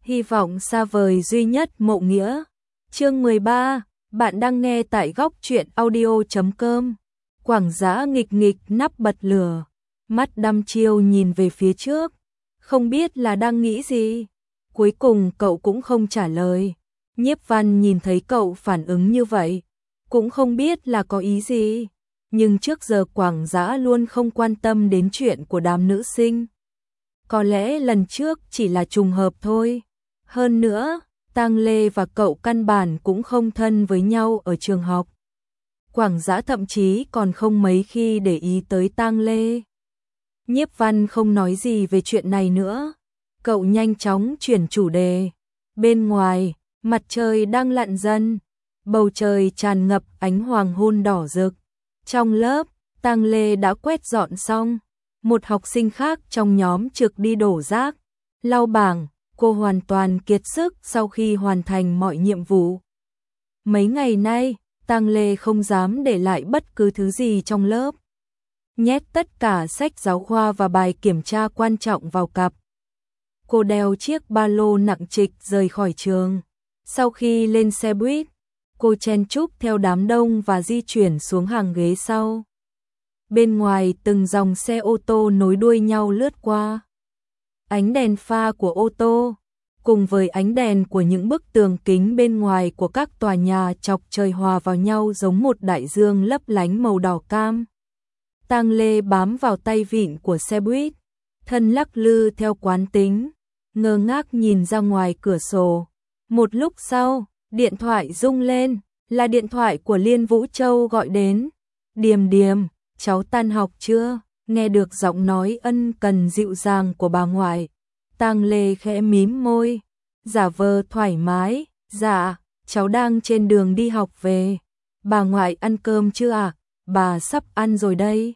Hy vọng xa vời duy nhất mộ nghĩa. Chương 13, bạn đang nghe tại góc truyện audio.com. Quảng Dã nghịch nghịch nắp bật lửa, mắt đăm chiêu nhìn về phía trước, không biết là đang nghĩ gì. Cuối cùng cậu cũng không trả lời. Nhiếp Văn nhìn thấy cậu phản ứng như vậy, cũng không biết là có ý gì. Nhưng trước giờ Quảng Dã luôn không quan tâm đến chuyện của đám nữ sinh. Có lẽ lần trước chỉ là trùng hợp thôi. Hơn nữa, Tang Lê và cậu căn bản cũng không thân với nhau ở trường học. Quảng Dã thậm chí còn không mấy khi để ý tới Tang Lê. Nhiếp Văn không nói gì về chuyện này nữa. Cậu nhanh chóng chuyển chủ đề. Bên ngoài, mặt trời đang lặn dần. Bầu trời tràn ngập ánh hoàng hôn đỏ rực. Trong lớp, Tang Lê đã quét dọn xong. Một học sinh khác trong nhóm trực đi đổ rác, lau bảng. Cô hoàn toàn kiệt sức sau khi hoàn thành mọi nhiệm vụ. Mấy ngày nay, Tang Lê không dám để lại bất cứ thứ gì trong lớp. Nhét tất cả sách giáo khoa và bài kiểm tra quan trọng vào cặp. Cô đeo chiếc ba lô nặng trịch rời khỏi trường. Sau khi lên xe buýt, cô chen chúc theo đám đông và di chuyển xuống hàng ghế sau. Bên ngoài từng dòng xe ô tô nối đuôi nhau lướt qua. Ánh đèn pha của ô tô, cùng với ánh đèn của những bức tường kính bên ngoài của các tòa nhà chọc trời hòa vào nhau giống một đại dương lấp lánh màu đỏ cam. Tang Lê bám vào tay vịn của xe buýt, thân lắc lư theo quán tính, ngơ ngác nhìn ra ngoài cửa sổ. Một lúc sau, điện thoại rung lên, là điện thoại của Liên Vũ Châu gọi đến. Điềm Điềm, cháu tan học chưa? Nghe được giọng nói ân cần dịu dàng của bà ngoại, Tang Lê khẽ mím môi, giả vờ thoải mái, dạ, cháu đang trên đường đi học về. Bà ngoại ăn cơm chưa ạ? Bà sắp ăn rồi đây.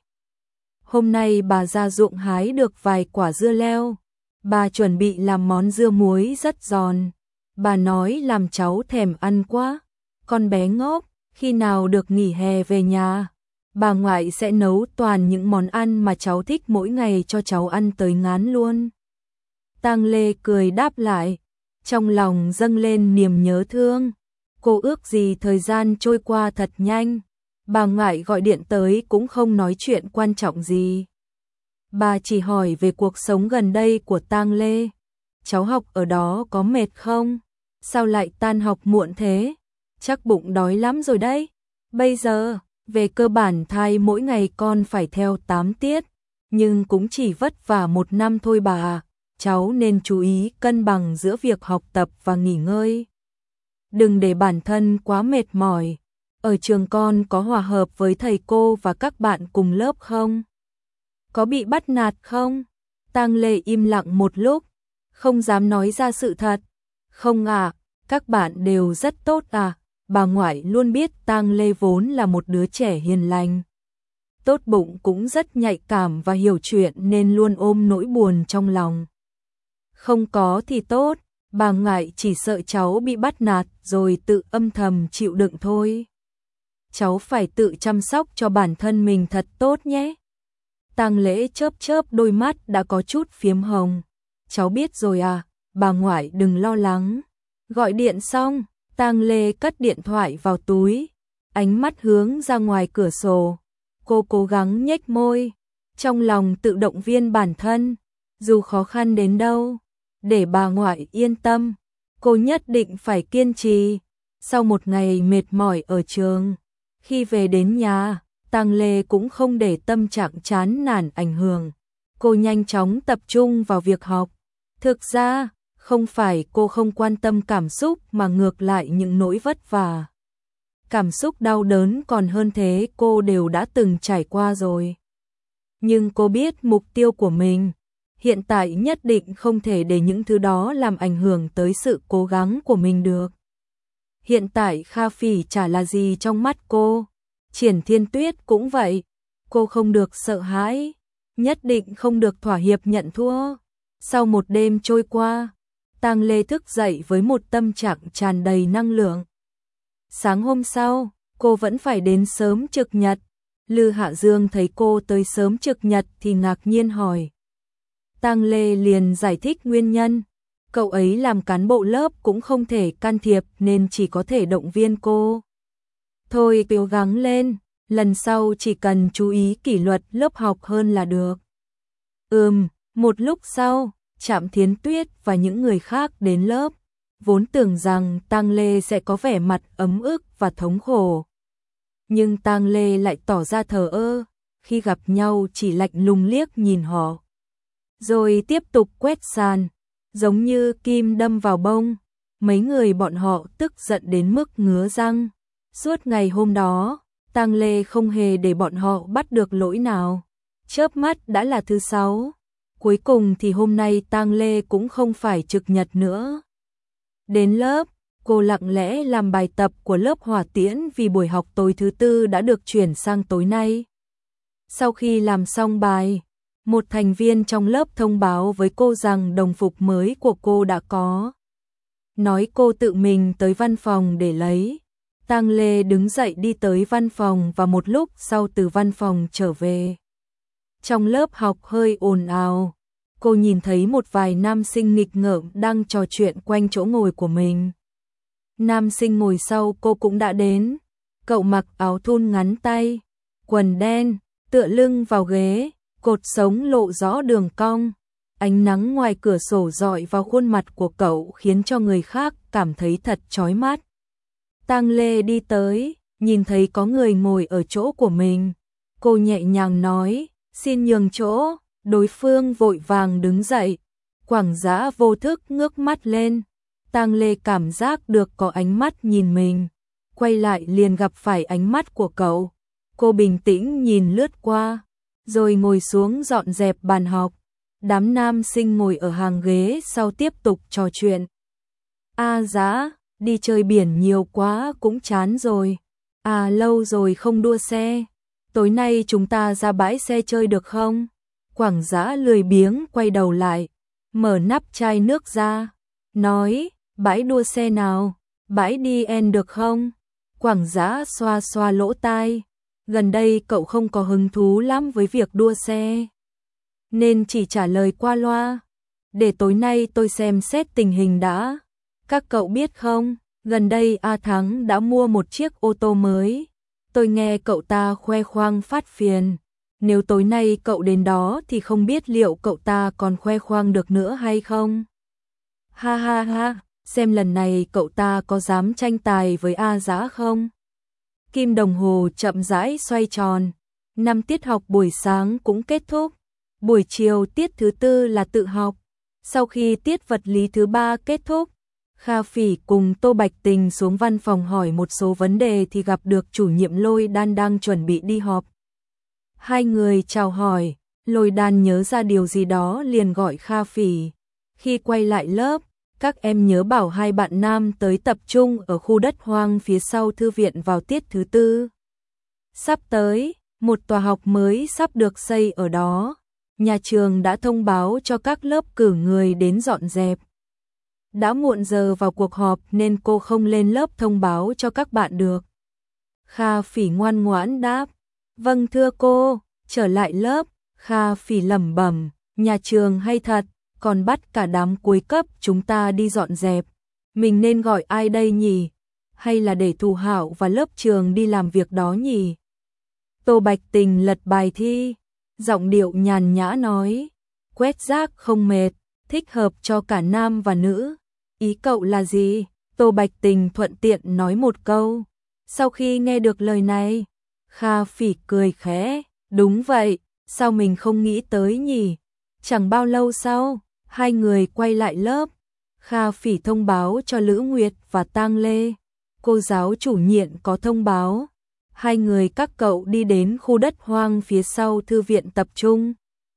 Hôm nay bà ra ruộng hái được vài quả dưa leo, bà chuẩn bị làm món dưa muối rất giòn. Bà nói làm cháu thèm ăn quá. Con bé ngốc, khi nào được nghỉ hè về nhà, bà ngoại sẽ nấu toàn những món ăn mà cháu thích mỗi ngày cho cháu ăn tới ngán luôn. Tang Lê cười đáp lại, trong lòng dâng lên niềm nhớ thương. Cô ước gì thời gian trôi qua thật nhanh. Bà ngoại gọi điện tới cũng không nói chuyện quan trọng gì. Bà chỉ hỏi về cuộc sống gần đây của Tang Lê. Cháu học ở đó có mệt không? Sao lại tan học muộn thế? Chắc bụng đói lắm rồi đấy. Bây giờ, về cơ bản thai mỗi ngày con phải theo 8 tiết, nhưng cũng chỉ vất vả 1 năm thôi bà à. Cháu nên chú ý cân bằng giữa việc học tập và nghỉ ngơi. Đừng để bản thân quá mệt mỏi. Ở trường con có hòa hợp với thầy cô và các bạn cùng lớp không? Có bị bắt nạt không? Tang Lê im lặng một lúc, không dám nói ra sự thật. Không à, các bạn đều rất tốt à. Bà ngoại luôn biết Tang Lê vốn là một đứa trẻ hiền lành, tốt bụng, cũng rất nhạy cảm và hiểu chuyện nên luôn ôm nỗi buồn trong lòng. Không có thì tốt, bà ngoại chỉ sợ cháu bị bắt nạt rồi tự âm thầm chịu đựng thôi. Cháu phải tự chăm sóc cho bản thân mình thật tốt nhé. Tang Lễ chớp chớp đôi mắt đã có chút phiếm hồng. Cháu biết rồi à, bà ngoại đừng lo lắng. Gọi điện xong, Tang Lê cất điện thoại vào túi, ánh mắt hướng ra ngoài cửa sổ. Cô cố gắng nhếch môi, trong lòng tự động viên bản thân, dù khó khăn đến đâu, để bà ngoại yên tâm, cô nhất định phải kiên trì. Sau một ngày mệt mỏi ở trường, khi về đến nhà, Tang Lê cũng không để tâm trạng chán nản ảnh hưởng. Cô nhanh chóng tập trung vào việc học. Thực ra, không phải cô không quan tâm cảm xúc mà ngược lại những nỗi vất vả, cảm xúc đau đớn còn hơn thế cô đều đã từng trải qua rồi. Nhưng cô biết mục tiêu của mình, hiện tại nhất định không thể để những thứ đó làm ảnh hưởng tới sự cố gắng của mình được. Hiện tại Kha Phỉ chả là gì trong mắt cô, Triển Thiên Tuyết cũng vậy. Cô không được sợ hãi, nhất định không được thỏa hiệp nhận thua. Sau một đêm trôi qua, Tang Lê thức dậy với một tâm trạng tràn đầy năng lượng. Sáng hôm sau, cô vẫn phải đến sớm trực nhật. Lư Hạ Dương thấy cô tới sớm trực nhật thì ngạc nhiên hỏi. Tang Lê liền giải thích nguyên nhân. Cậu ấy làm cán bộ lớp cũng không thể can thiệp nên chỉ có thể động viên cô. Thôi cố gắng lên, lần sau chỉ cần chú ý kỷ luật lớp học hơn là được. Một lúc sau, Trạm Thiến Tuyết và những người khác đến lớp, vốn tưởng rằng Tang Lê sẽ có vẻ mặt ấm ức và thống khổ. Nhưng Tang Lê lại tỏ ra thờ ơ, khi gặp nhau chỉ lạnh lùng liếc nhìn họ. Rồi tiếp tục quét sàn, giống như kim đâm vào bông. Mấy người bọn họ tức giận đến mức ngứa răng. Suốt ngày hôm đó, Tang Lê không hề để bọn họ bắt được lỗi nào. Chớp mắt đã là thứ Sáu. Cuối cùng thì hôm nay Tang Lê cũng không phải trực nhật nữa. Đến lớp, cô lặng lẽ làm bài tập của lớp hỏa tiễn vì buổi học tối thứ Tư đã được chuyển sang tối nay. Sau khi làm xong bài, một thành viên trong lớp thông báo với cô rằng đồng phục mới của cô đã có. Nói cô tự mình tới văn phòng để lấy. Tang Lê đứng dậy đi tới văn phòng và một lúc sau từ văn phòng trở về. Trong lớp học hơi ồn ào, cô nhìn thấy một vài nam sinh nghịch ngợm đang trò chuyện quanh chỗ ngồi của mình. Nam sinh ngồi sau cô cũng đã đến. Cậu mặc áo thun ngắn tay, quần đen, tựa lưng vào ghế, cột sống lộ rõ đường cong. Ánh nắng ngoài cửa sổ rọi vào khuôn mặt của cậu khiến cho người khác cảm thấy thật chói mắt. Tang Lê đi tới, nhìn thấy có người ngồi ở chỗ của mình. Cô nhẹ nhàng nói, xin nhường chỗ. Đối phương vội vàng đứng dậy. Quảng Dã vô thức ngước mắt lên. Tang Lê cảm giác được có ánh mắt nhìn mình. Quay lại liền gặp phải ánh mắt của cậu. Cô bình tĩnh nhìn lướt qua, rồi ngồi xuống dọn dẹp bàn học. Đám nam sinh ngồi ở hàng ghế sau tiếp tục trò chuyện. Dã, đi chơi biển nhiều quá cũng chán rồi. Lâu rồi không đua xe. Tối nay chúng ta ra bãi xe chơi được không? Quảng Dã lười biếng quay đầu lại, mở nắp chai nước ra, nói, bãi đua xe nào, bãi đi en được không? Quảng Dã xoa xoa lỗ tai, gần đây cậu không có hứng thú lắm với việc đua xe, nên chỉ trả lời qua loa. Để tối nay tôi xem xét tình hình đã. Các cậu biết không, gần đây A Thắng đã mua một chiếc ô tô mới. Tôi nghe cậu ta khoe khoang phát phiền. Nếu tối nay cậu đến đó thì không biết liệu cậu ta còn khoe khoang được nữa hay không? Ha ha ha, xem lần này cậu ta có dám tranh tài với Dã không? Kim đồng hồ chậm rãi xoay tròn. 5 tiết học buổi sáng cũng kết thúc. Buổi chiều tiết thứ Tư là tự học. Sau khi tiết vật lý thứ 3 kết thúc, Kha Phỉ cùng Tô Bạch Tình xuống văn phòng hỏi một số vấn đề thì gặp được chủ nhiệm Lôi Đan đang chuẩn bị đi họp. Hai người chào hỏi, Lôi Đan nhớ ra điều gì đó liền gọi Kha Phỉ. Khi quay lại lớp, các em nhớ bảo hai bạn nam tới tập trung ở khu đất hoang phía sau thư viện vào tiết thứ Tư. Sắp tới, một tòa học mới sắp được xây ở đó. Nhà trường đã thông báo cho các lớp cử người đến dọn dẹp. Đã muộn giờ vào cuộc họp nên cô không lên lớp thông báo cho các bạn được. Kha Phỉ ngoan ngoãn đáp, vâng thưa cô. Trở lại lớp, Kha Phỉ lẩm bẩm, nhà trường hay thật, còn bắt cả đám cuối cấp chúng ta đi dọn dẹp. Mình nên gọi ai đây nhỉ? Hay là để Thu Hạo và lớp trường đi làm việc đó nhỉ? Tô Bạch Tình lật bài thi, giọng điệu nhàn nhã nói, quét rác không mệt, thích hợp cho cả nam và nữ. Ý cậu là gì? Tô Bạch Tình thuận tiện nói một câu. Sau khi nghe được lời này, Kha Phỉ cười khẽ, đúng vậy, sao mình không nghĩ tới nhỉ? Chẳng bao lâu sau, hai người quay lại lớp. Kha Phỉ thông báo cho Lữ Nguyệt và Tang Lê. Cô giáo chủ nhiệm có thông báo. Hai người các cậu đi đến khu đất hoang phía sau thư viện tập trung.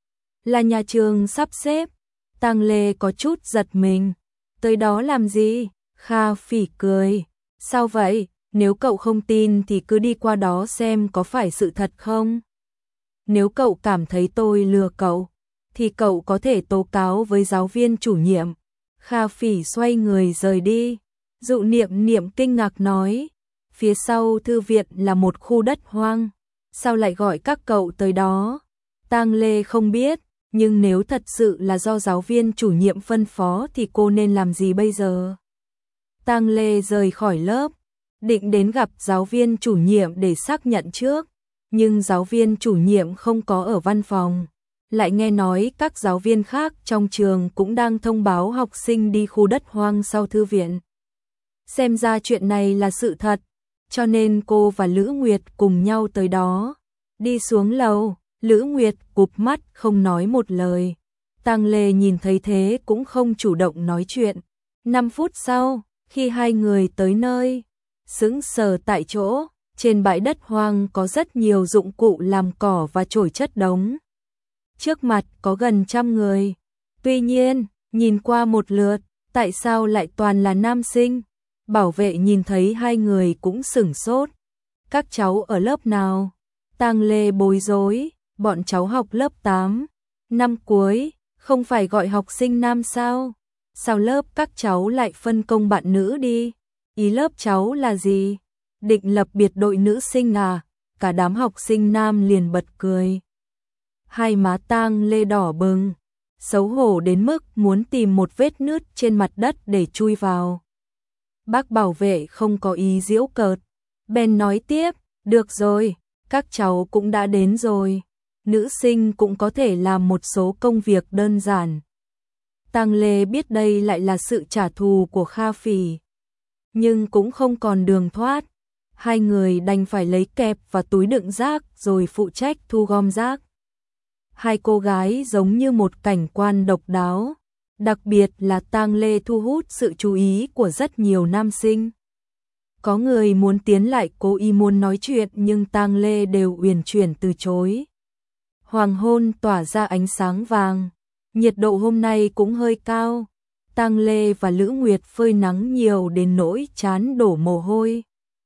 Là nhà trường sắp xếp. Tang Lê có chút giật mình. Tới đó làm gì? Kha Phỉ cười. Sao vậy? Nếu cậu không tin thì cứ đi qua đó xem có phải sự thật không? Nếu cậu cảm thấy tôi lừa cậu, thì cậu có thể tố cáo với giáo viên chủ nhiệm. Kha Phỉ xoay người rời đi. Dụ Niệm Niệm kinh ngạc nói, phía sau thư viện là một khu đất hoang, sao lại gọi các cậu tới đó? Tang Lê không biết, Nhưng nếu thật sự là do giáo viên chủ nhiệm phân phó thì cô nên làm gì bây giờ? Tang Lê rời khỏi lớp, định đến gặp giáo viên chủ nhiệm để xác nhận trước, nhưng giáo viên chủ nhiệm không có ở văn phòng. Lại nghe nói các giáo viên khác trong trường cũng đang thông báo học sinh đi khu đất hoang sau thư viện. Xem ra chuyện này là sự thật, cho nên cô và Lữ Nguyệt cùng nhau tới đó. Đi xuống lầu, Lữ Nguyệt cụp mắt không nói một lời. Tang Lê nhìn thấy thế cũng không chủ động nói chuyện. 5 phút sau, khi hai người tới nơi, sững sờ tại chỗ, trên bãi đất hoang có rất nhiều dụng cụ làm cỏ và chổi chất đống. Trước mặt có gần 100 người. Tuy nhiên, nhìn qua một lượt, tại sao lại toàn là nam sinh? Bảo vệ nhìn thấy hai người cũng sửng sốt. Các cháu ở lớp nào? Tang Lê bối rối, bọn cháu học lớp 8, năm cuối, không phải gọi học sinh nam sao? Sao lớp các cháu lại phân công bạn nữ đi? Ý lớp cháu là gì? Định lập biệt đội nữ sinh à? Cả đám học sinh nam liền bật cười. Hai má Tang Lê đỏ bừng, xấu hổ đến mức muốn tìm một vết nứt trên mặt đất để chui vào. Bác bảo vệ không có ý giễu cợt, bèn nói tiếp, được rồi, các cháu cũng đã đến rồi, nữ sinh cũng có thể làm một số công việc đơn giản. Tang Lê biết đây lại là sự trả thù của Kha Phỉ, nhưng cũng không còn đường thoát. Hai người đành phải lấy kẹp và túi đựng rác rồi phụ trách thu gom rác. Hai cô gái giống như một cảnh quan độc đáo, đặc biệt là Tang Lê thu hút sự chú ý của rất nhiều nam sinh. Có người muốn tiến lại cố ý muốn nói chuyện nhưng Tang Lê đều uyển chuyển từ chối. Hoàng hôn tỏa ra ánh sáng vàng, nhiệt độ hôm nay cũng hơi cao. Tang Lê và Lữ Nguyệt phơi nắng nhiều đến nỗi trán đổ mồ hôi.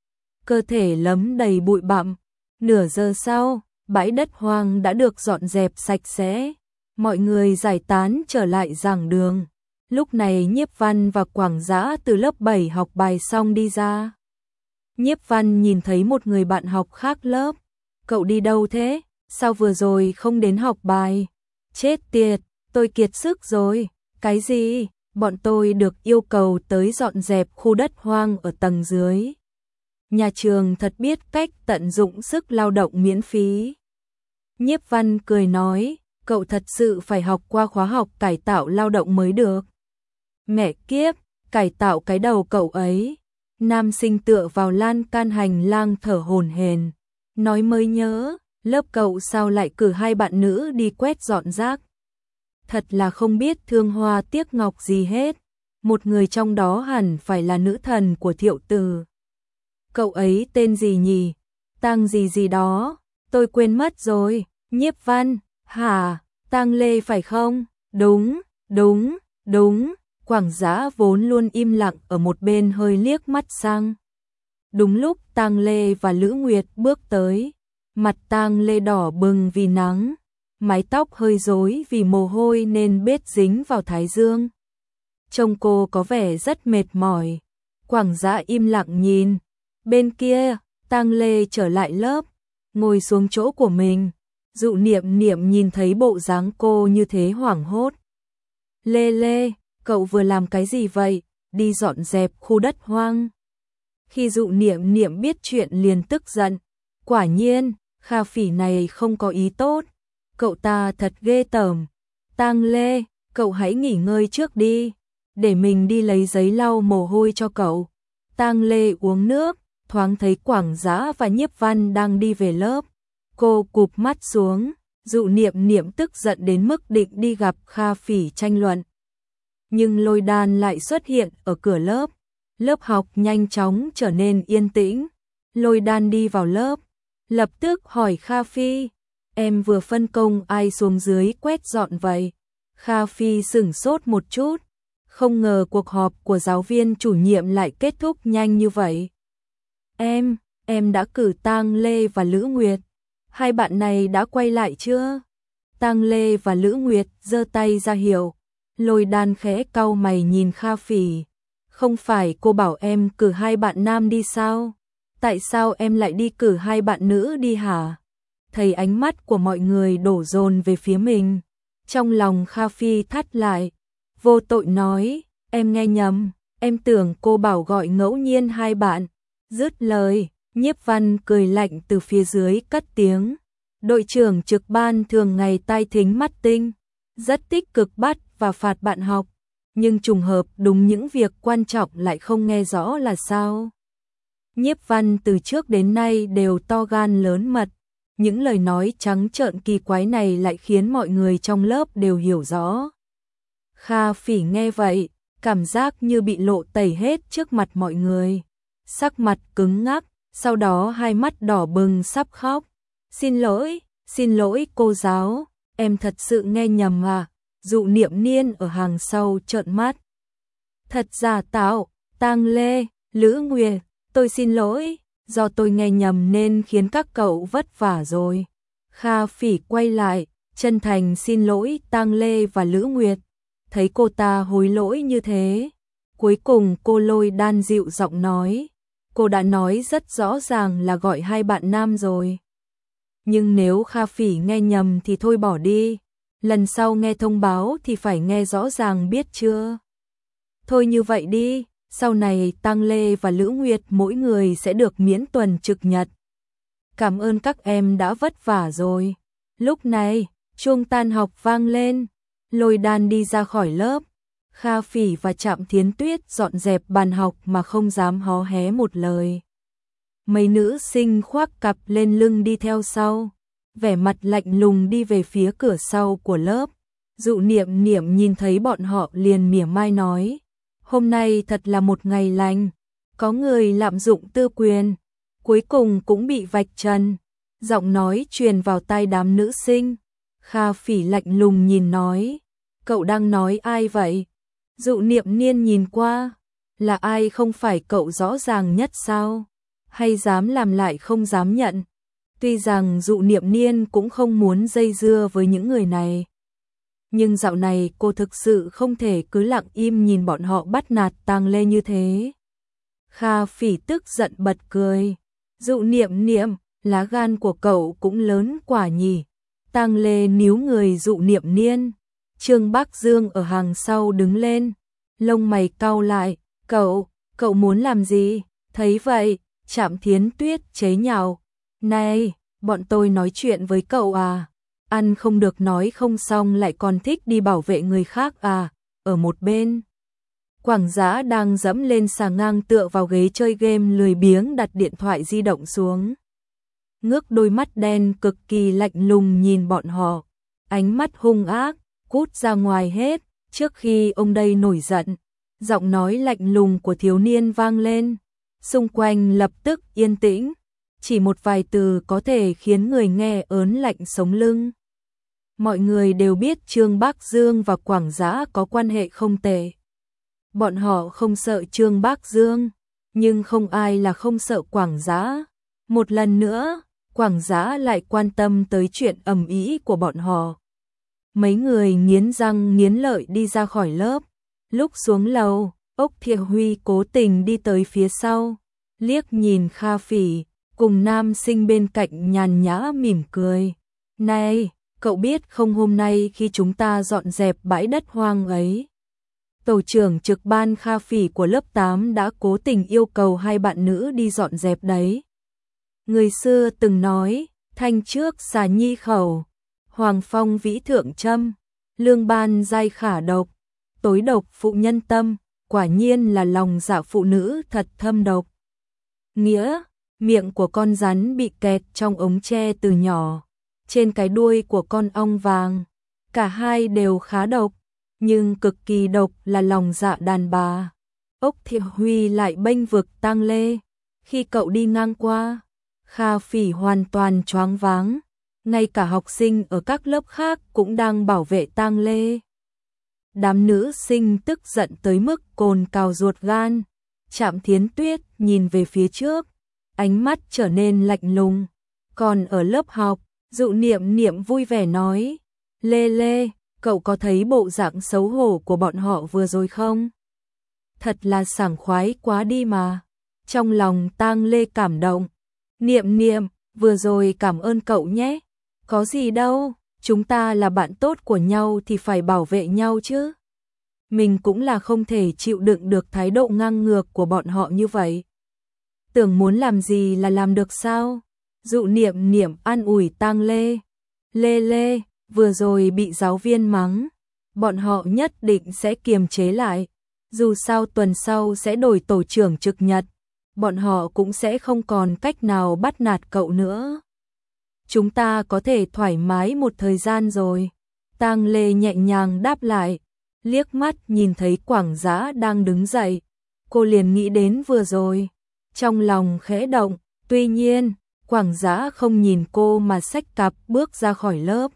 Cơ thể lấm đầy bụi bặm. Nửa giờ sau, bãi đất hoang đã được dọn dẹp sạch sẽ. Mọi người giải tán trở lại giảng đường. Lúc này Nhiếp Văn và Quảng Dã từ lớp 7 học bài xong đi ra. Nhiếp Văn nhìn thấy một người bạn học khác lớp. Cậu đi đâu thế? Sao vừa rồi không đến học bài? Chết tiệt, tôi kiệt sức rồi. Cái gì? Bọn tôi được yêu cầu tới dọn dẹp khu đất hoang ở tầng dưới. Nhà trường thật biết cách tận dụng sức lao động miễn phí. Nhiếp Văn cười nói, cậu thật sự phải học qua khóa học cải tạo lao động mới được. Mẹ kiếp, cải tạo cái đầu cậu ấy. Nam sinh tựa vào lan can hành lang thở hổn hển, nói mới nhớ, lớp cậu sao lại cử hai bạn nữ đi quét dọn rác. Thật là không biết thương hoa tiếc ngọc gì hết. Một người trong đó hẳn phải là nữ thần của Thiệu Từ. Cậu ấy tên gì nhỉ? Tang gì gì đó, tôi quên mất rồi. Nhiếp Văn, hả? Tang Lê phải không? Đúng, đúng, đúng. Quảng Dã vốn luôn im lặng ở một bên hơi liếc mắt sang. Đúng lúc Tang Lê và Lữ Nguyệt bước tới, mặt Tang Lê đỏ bừng vì nắng, mái tóc hơi rối vì mồ hôi nên bết dính vào thái dương. Trông cô có vẻ rất mệt mỏi. Quảng Dã im lặng nhìn. Bên kia, Tang Lê trở lại lớp, ngồi xuống chỗ của mình. Dụ Niệm Niệm nhìn thấy bộ dáng cô như thế hoảng hốt. Lê Lê, cậu vừa làm cái gì vậy? Đi dọn dẹp khu đất hoang. Khi Dụ Niệm Niệm biết chuyện liền tức giận. Quả nhiên, Kha Phỉ này không có ý tốt. Cậu ta thật ghê tởm. Tang Lê, cậu hãy nghỉ ngơi trước đi. Để mình đi lấy giấy lau mồ hôi cho cậu. Tang Lê uống nước, thoáng thấy Quảng Dã và Nhiếp Văn đang đi về lớp. Cô cụp mắt xuống, Dụ Niệm Niệm tức giận đến mức định đi gặp Kha Phỉ tranh luận. Nhưng Lôi Đan lại xuất hiện ở cửa lớp. Lớp học nhanh chóng trở nên yên tĩnh. Lôi Đan đi vào lớp, lập tức hỏi Kha Phi, em vừa phân công ai xuống dưới quét dọn vậy? Kha Phi sửng sốt một chút, không ngờ cuộc họp của giáo viên chủ nhiệm lại kết thúc nhanh như vậy. Em đã cử Tang Lê và Lữ Nguyệt. Hai bạn này đã quay lại chưa? Tang Lê và Lữ Nguyệt giơ tay ra hiệu. Lôi Đan khẽ cau mày nhìn Kha Phỉ. Không phải cô bảo em cử hai bạn nam đi sao? Tại sao em lại đi cử hai bạn nữ đi hả? Thấy ánh mắt của mọi người đổ dồn về phía mình. Trong lòng Kha Phi thắt lại, vô tội nói, em nghe nhầm, em tưởng cô bảo gọi ngẫu nhiên hai bạn. Dứt lời, Nhiếp Văn cười lạnh từ phía dưới cất tiếng. Đội trưởng trực ban thường ngày tai thính mắt tinh, rất tích cực bắt và phạt bạn học, nhưng trùng hợp đúng những việc quan trọng lại không nghe rõ là sao. Nhiếp Văn từ trước đến nay đều to gan lớn mật, những lời nói trắng trợn kỳ quái này lại khiến mọi người trong lớp đều hiểu rõ. Kha Phỉ nghe vậy, cảm giác như bị lộ tẩy hết trước mặt mọi người. Sắc mặt cứng ngắc, sau đó hai mắt đỏ bừng sắp khóc. Xin lỗi cô giáo, em thật sự nghe nhầm à. Dụ Niệm Niên ở hàng sau trợn mắt. Thật giả tạo, Tang Lê, Lữ Nguyệt, tôi xin lỗi, do tôi nghe nhầm nên khiến các cậu vất vả rồi. Kha Phỉ quay lại, chân thành xin lỗi Tang Lê và Lữ Nguyệt. Thấy cô ta hối lỗi như thế, cuối cùng cô Lôi Đan dịu giọng nói, cô đã nói rất rõ ràng là gọi hai bạn nam rồi. Nhưng nếu Kha Phỉ nghe nhầm thì thôi bỏ đi, lần sau nghe thông báo thì phải nghe rõ ràng biết chưa? Thôi như vậy đi, sau này Tang Lê và Lữ Nguyệt mỗi người sẽ được miễn tuần trực nhật. Cảm ơn các em đã vất vả rồi. Lúc này, chuông tan học vang lên, Lôi Đan đi ra khỏi lớp. Kha Phỉ và Trạm Thiến Tuyết dọn dẹp bàn học mà không dám hó hé một lời. Mấy nữ sinh khoác cặp lên lưng đi theo sau, vẻ mặt lạnh lùng đi về phía cửa sau của lớp. Dụ Niệm Niệm nhìn thấy bọn họ liền mỉa mai nói, hôm nay thật là một ngày lành, có người lạm dụng tư quyền, cuối cùng cũng bị vạch trần. Giọng nói truyền vào tai đám nữ sinh. Kha Phỉ lạnh lùng nhìn nói, cậu đang nói ai vậy? Dụ Niệm Niên nhìn qua, là ai không phải cậu rõ ràng nhất sao? Hay dám làm lại không dám nhận? Tuy rằng Dụ Niệm Niên cũng không muốn dây dưa với những người này, nhưng dạo này cô thực sự không thể cứ lặng im nhìn bọn họ bắt nạt Tang Lê như thế. Kha Phỉ tức giận bật cười, Dụ Niệm Niệm, lá gan của cậu cũng lớn quả nhỉ. Tang Lê níu người Dụ Niệm Niên. Trương Bắc Dương ở hàng sau đứng lên, lông mày cau lại, cậu muốn làm gì? Thấy vậy, Trạm Thiến Tuyết chế nhạo, này, bọn tôi nói chuyện với cậu à? Ăn không được nói không xong lại còn thích đi bảo vệ người khác à? Ở một bên, Quảng Dã đang dẫm lên xà ngang tựa vào ghế chơi game lười biếng đặt điện thoại di động xuống. Ngước đôi mắt đen cực kỳ lạnh lùng nhìn bọn họ, ánh mắt hung ác, cút ra ngoài hết, trước khi ông đây nổi giận. Giọng nói lạnh lùng của thiếu niên vang lên, xung quanh lập tức yên tĩnh, chỉ một vài từ có thể khiến người nghe ớn lạnh sống lưng. Mọi người đều biết Trương Bắc Dương và Quảng Dã có quan hệ không tệ. Bọn họ không sợ Trương Bắc Dương, nhưng không ai là không sợ Quảng Dã. Một lần nữa, Quảng Dã lại quan tâm tới chuyện ầm ĩ của bọn họ. Mấy người nghiến răng nghiến lợi đi ra khỏi lớp. Lúc xuống lầu, Ốc Thiệu Huy cố tình đi tới phía sau, liếc nhìn Kha Phỉ, cùng nam sinh bên cạnh nhàn nhã mỉm cười. Này, cậu biết không, hôm nay khi chúng ta dọn dẹp bãi đất hoang ấy, tổ trưởng trực ban Kha Phỉ của lớp 8 đã cố tình yêu cầu hai bạn nữ đi dọn dẹp đấy. Người xưa từng nói, thanh trước xà nhi khẩu, hoàng phong vĩ thượng châm, lương ban giai khả độc, tối độc phụ nhân tâm, quả nhiên là lòng dạ phụ nữ thật thâm độc. Nghĩa, miệng của con rắn bị kẹt trong ống tre từ nhỏ, trên cái đuôi của con ong vàng, cả hai đều khá độc, nhưng cực kỳ độc là lòng dạ đàn bà. Ốc Thiệu Huy lại bênh vực Tang Lê, khi cậu đi ngang qua, Kha Phỉ hoàn toàn choáng váng, ngay cả học sinh ở các lớp khác cũng đang bảo vệ Tang Lê. Đám nữ sinh tức giận tới mức cồn cào ruột gan. Trạm Thiến Tuyết nhìn về phía trước, ánh mắt trở nên lạnh lùng. Còn ở lớp học, Dụ Niệm Niệm vui vẻ nói, Lê, cậu có thấy bộ dạng xấu hổ của bọn họ vừa rồi không? Thật là sảng khoái quá đi mà. Trong lòng Tang Lê cảm động. Niệm, vừa rồi cảm ơn cậu nhé. Có gì đâu, Chúng ta là bạn tốt của nhau thì phải bảo vệ nhau chứ. Mình cũng là không thể chịu đựng được thái độ ngang ngược của bọn họ như vậy. Tưởng muốn làm gì là làm được sao? Dụ Niệm Niệm an ủi Tang Lê. Lê Lê, vừa rồi bị giáo viên mắng. Bọn họ nhất định sẽ kiềm chế lại. Dù sao tuần sau sẽ đổi tổ trưởng trực nhật. Bọn họ cũng sẽ không còn cách nào bắt nạt cậu nữa. Chúng ta có thể thoải mái một thời gian rồi. Tang Lê nhẹ nhàng đáp lại. Liếc mắt nhìn thấy Quảng Giá đang đứng dậy. Cô liền nghĩ đến vừa rồi. Trong lòng khẽ động. Tuy nhiên, Quảng Giá không nhìn cô mà xách cặp bước ra khỏi lớp.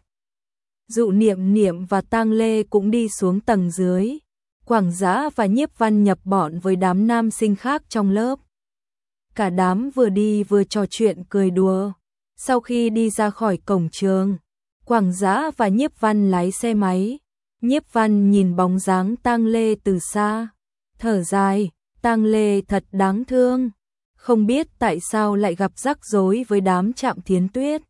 Dụ Niệm Niệm và Tang Lê cũng đi xuống tầng dưới. Quảng Giá và Nhiếp Văn nhập bọn với đám nam sinh khác trong lớp. Cả đám vừa đi vừa trò chuyện cười đùa. Sau khi đi ra khỏi cổng trường, Quảng Giá và Nhiếp Văn lái xe máy. Nhiếp Văn nhìn bóng dáng Tang Lê từ xa, thở dài, Tang Lê thật đáng thương, không biết tại sao lại gặp rắc rối với đám Trạm Thiến Tuyết.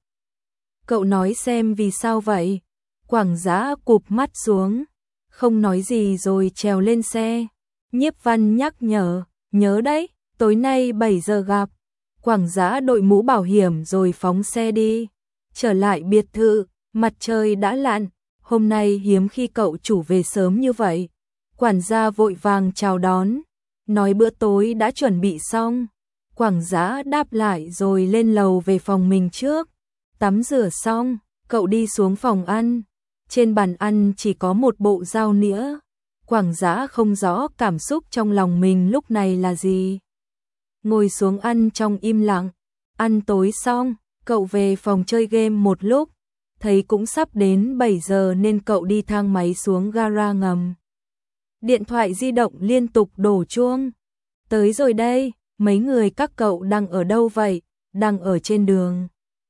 Cậu nói xem vì sao vậy? Quảng Giá cụp mắt xuống, không nói gì rồi trèo lên xe. Nhiếp Văn nhắc nhở, nhớ đấy, tối nay 7 giờ gặp. Quảng Giá đội mũ bảo hiểm rồi phóng xe đi. Trở lại biệt thự, mặt trời đã lặn. Hôm nay hiếm khi cậu chủ về sớm như vậy. Quản gia vội vàng chào đón, nói bữa tối đã chuẩn bị xong. Quảng Giá đáp lại rồi lên lầu về phòng mình trước. Tắm rửa xong, cậu đi xuống phòng ăn. Trên bàn ăn chỉ có một bộ dao nĩa. Quảng Giá không rõ cảm xúc trong lòng mình lúc này là gì. Ngồi xuống ăn trong im lặng. Ăn tối xong, cậu về phòng chơi game một lúc. Thấy cũng sắp đến 7 giờ nên cậu đi thang máy xuống gara ngầm. Điện thoại di động liên tục đổ chuông. Tới rồi đây, mấy người các cậu đang ở đâu vậy? Đang ở trên đường.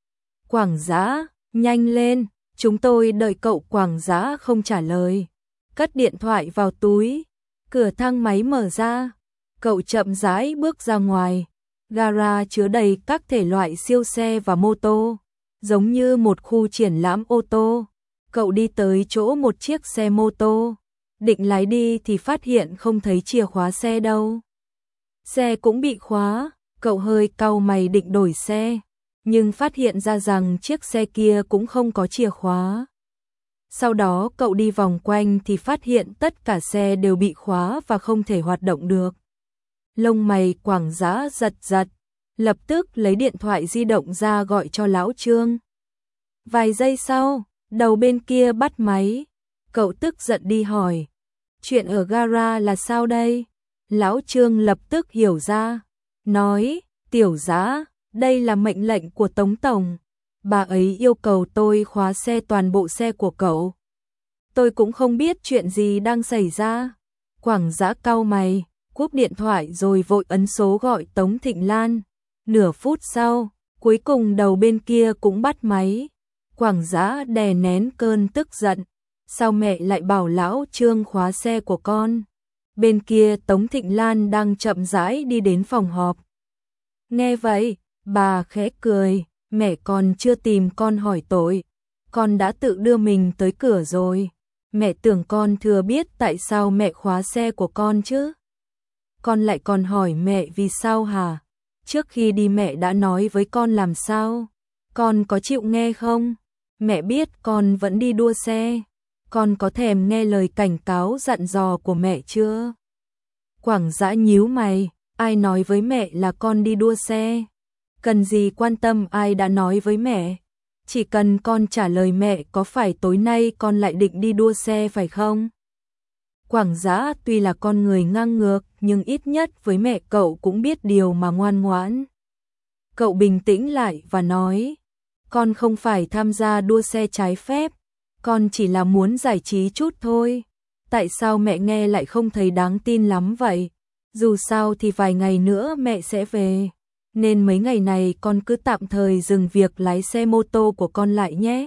Quảng Giá, nhanh lên, chúng tôi đợi cậu. Quảng Giá không trả lời. Cất điện thoại vào túi. Cửa thang máy mở ra. Cậu chậm rãi bước ra ngoài. Gara chứa đầy các thể loại siêu xe và mô tô. Giống như một khu triển lãm ô tô. Cậu đi tới chỗ một chiếc xe mô tô. Định lái đi thì phát hiện không thấy chìa khóa xe đâu. Xe cũng bị khóa. Cậu hơi cau mày định đổi xe. Nhưng phát hiện ra rằng chiếc xe kia cũng không có chìa khóa. Sau đó cậu đi vòng quanh thì phát hiện tất cả xe đều bị khóa và không thể hoạt động được. Lông mày Quảng Giá giật giật. Lập tức lấy điện thoại di động ra gọi cho Lão Trương. Vài giây sau, đầu bên kia bắt máy. Cậu tức giận đi hỏi. Chuyện ở gara là sao đây? Lão Trương lập tức hiểu ra. Nói, Tiểu Giá, đây là mệnh lệnh của Tống Tổng. Bà ấy yêu cầu tôi khóa xe toàn bộ xe của cậu. Tôi cũng không biết chuyện gì đang xảy ra. Quảng Giá cau mày, cúp điện thoại rồi vội ấn số gọi Tống Thịnh Lan. Nửa phút sau, cuối cùng đầu bên kia cũng bắt máy. Quảng Giá đè nén cơn tức giận. Sao mẹ lại bảo Lão Trương khóa xe của con? Bên kia Tống Thịnh Lan đang chậm rãi đi đến phòng họp. Nghe vậy, bà khẽ cười. Mẹ còn chưa tìm con hỏi tội. Con đã tự đưa mình tới cửa rồi. Mẹ tưởng con thừa biết tại sao mẹ khóa xe của con chứ. Con lại còn hỏi mẹ vì sao hả? Trước khi đi mẹ đã nói với con làm sao? Con có chịu nghe không? Mẹ biết con vẫn đi đua xe. Con có thèm nghe lời cảnh cáo dặn dò của mẹ chưa? Quảng Giá nhíu mày. Ai nói với mẹ là con đi đua xe? Cần gì quan tâm ai đã nói với mẹ? Chỉ cần con trả lời mẹ có phải tối nay con lại định đi đua xe phải không? Quảng Giá tuy là con người ngang ngược nhưng ít nhất với mẹ cậu cũng biết điều mà ngoan ngoãn. Cậu bình tĩnh lại và nói, con không phải tham gia đua xe trái phép, con chỉ là muốn giải trí chút thôi. Tại sao mẹ nghe lại không thấy đáng tin lắm vậy? Dù sao thì vài ngày nữa mẹ sẽ về, nên mấy ngày này con cứ tạm thời dừng việc lái xe mô tô của con lại nhé.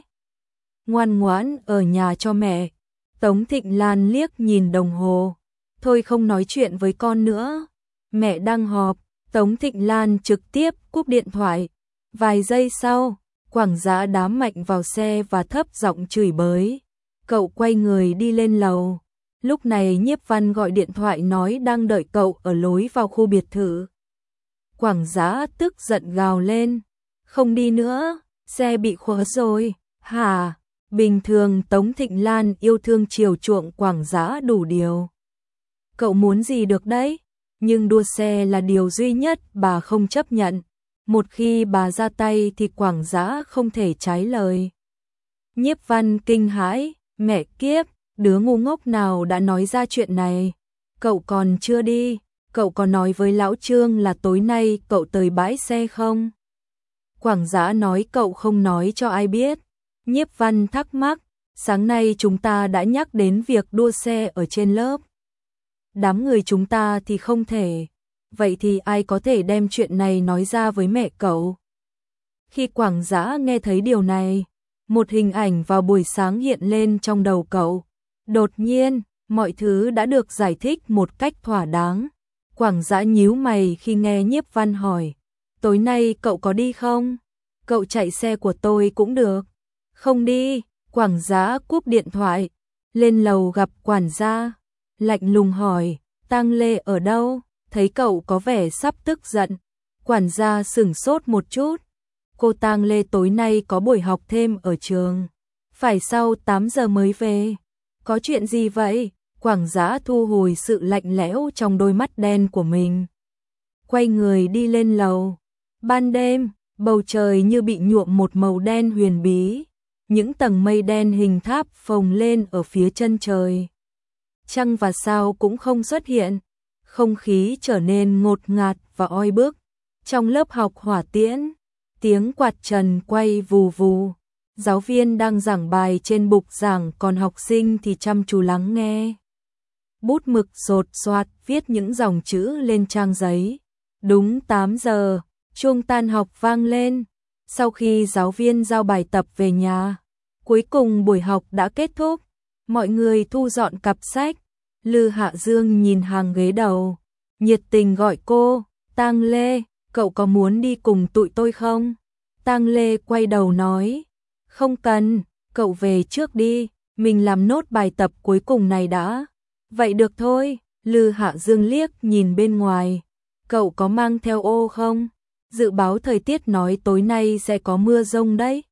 Ngoan ngoãn ở nhà cho mẹ. Tống Thịnh Lan liếc nhìn đồng hồ. Thôi không nói chuyện với con nữa. Mẹ đang họp. Tống Thịnh Lan trực tiếp cúp điện thoại. Vài giây sau, Quảng Giá đá mạnh vào xe và thấp giọng chửi bới. Cậu quay người đi lên lầu. Lúc này Nhiếp Văn gọi điện thoại nói đang đợi cậu ở lối vào khu biệt thự. Quảng Giá tức giận gào lên. Không đi nữa, xe bị khóa rồi. Hả? Bình thường Tống Thịnh Lan yêu thương chiều chuộng Quảng Giá đủ điều. Cậu muốn gì được đấy? Nhưng đua xe là điều duy nhất bà không chấp nhận. Một khi bà ra tay thì Quảng Giá không thể trái lời. Nhiếp Văn kinh hãi, mẹ kiếp, đứa ngu ngốc nào đã nói ra chuyện này? Cậu còn chưa đi, cậu có nói với lão Trương là tối nay cậu tới bãi xe không? Quảng Giá nói cậu không nói cho ai biết. Nhiếp Văn thắc mắc, sáng nay chúng ta đã nhắc đến việc đua xe ở trên lớp. Đám người chúng ta thì không thể. Vậy thì ai có thể đem chuyện này nói ra với mẹ cậu? Khi Quảng Giá nghe thấy điều này, một hình ảnh vào buổi sáng hiện lên trong đầu cậu. Đột nhiên, mọi thứ đã được giải thích một cách thỏa đáng. Quảng Giá nhíu mày khi nghe Nhiếp Văn hỏi, tối nay cậu có đi không? Cậu chạy xe của tôi cũng được. Không đi, Quảng Giá cúp điện thoại, lên lầu gặp quản gia, lạnh lùng hỏi, Tang Lê ở đâu? Thấy cậu có vẻ sắp tức giận, quản gia sửng sốt một chút. Cô Tang Lê tối nay có buổi học thêm ở trường, phải sau 8 giờ mới về. Có chuyện gì vậy? Quảng Giá thu hồi sự lạnh lẽo trong đôi mắt đen của mình, quay người đi lên lầu. Ban đêm, bầu trời như bị nhuộm một màu đen huyền bí, những tầng mây đen hình tháp phồng lên ở phía chân trời. Trăng và sao cũng không xuất hiện, không khí trở nên ngột ngạt và oi bức. Trong lớp học hỏa tiễn, tiếng quạt trần quay vù vù. Giáo viên đang giảng bài trên bục giảng, còn học sinh thì chăm chú lắng nghe. Bút mực sột soạt viết những dòng chữ lên trang giấy. Đúng 8 giờ, chuông tan học vang lên. Sau khi giáo viên giao bài tập về nhà, cuối cùng buổi học đã kết thúc. Mọi người thu dọn cặp sách. Lư Hạ Dương nhìn hàng ghế đầu, nhiệt tình gọi cô, Tang Lê, cậu có muốn đi cùng tụi tôi không? Tang Lê quay đầu nói, không cần, cậu về trước đi, mình làm nốt bài tập cuối cùng này đã. Vậy được thôi. Lư Hạ Dương liếc nhìn bên ngoài, cậu có mang theo ô không? Dự báo thời tiết nói tối nay sẽ có mưa rông đấy.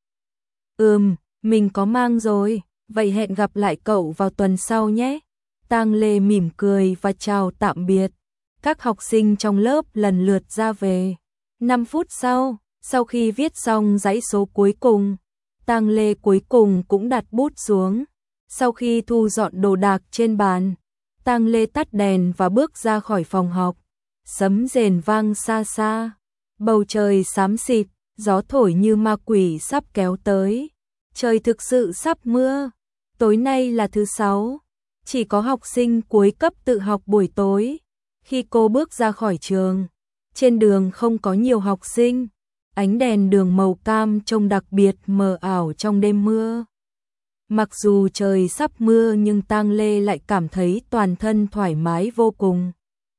Mình có mang rồi, vậy hẹn gặp lại cậu vào tuần sau nhé. Tang Lê mỉm cười và chào tạm biệt. Các học sinh trong lớp lần lượt ra về. 5 phút sau khi viết xong dãy số cuối cùng, Tang Lê cuối cùng cũng đặt bút xuống. Sau khi thu dọn đồ đạc trên bàn, Tang Lê tắt đèn và bước ra khỏi phòng học. Sấm rền vang xa xa, bầu trời xám xịt, gió thổi như ma quỷ sắp kéo tới. Trời thực sự sắp mưa. Tối nay là thứ 6. Chỉ có học sinh cuối cấp tự học buổi tối. Khi cô bước ra khỏi trường, trên đường không có nhiều học sinh. Ánh đèn đường màu cam trông đặc biệt mờ ảo trong đêm mưa. Mặc dù trời sắp mưa nhưng Tang Lê lại cảm thấy toàn thân thoải mái vô cùng.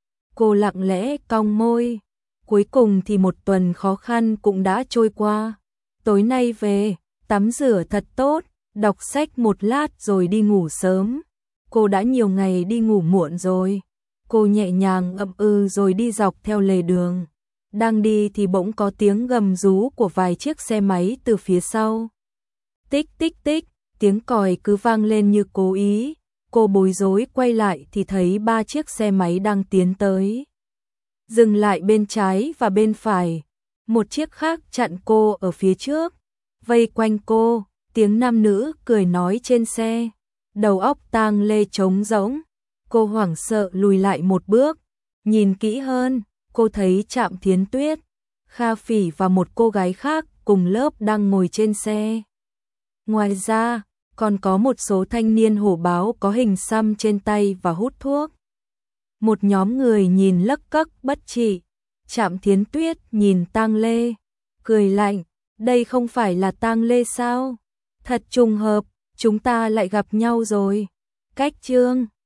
Cô lặng lẽ cong môi. Cuối cùng thì một tuần khó khăn cũng đã trôi qua. Tối nay về, tắm rửa thật tốt, đọc sách một lát rồi đi ngủ sớm. Cô đã nhiều ngày đi ngủ muộn rồi. Cô nhẹ nhàng ậm rồi đi dọc theo lề đường. Đang đi thì bỗng có tiếng gầm rú của vài chiếc xe máy từ phía sau. Tích tích tích, tiếng còi cứ vang lên như cố ý. Cô bối rối quay lại thì thấy 3 chiếc xe máy đang tiến tới. Dừng lại bên trái và bên phải. Một chiếc khác chặn cô ở phía trước. Vây quanh cô, tiếng nam nữ cười nói trên xe. Đầu óc Tang Lê trống rỗng. Cô hoảng sợ lùi lại một bước. Nhìn kỹ hơn, cô thấy Trạm Thiến Tuyết, Kha Phỉ và một cô gái khác cùng lớp đang ngồi trên xe. Ngoài ra, còn có một số thanh niên hổ báo có hình xăm trên tay và hút thuốc. Một nhóm người nhìn lấc cấc bất trị. Trạm Thiến Tuyết nhìn Tang Lê, cười lạnh, đây không phải là Tang Lê sao? Thật trùng hợp, chúng ta lại gặp nhau rồi. Cách chương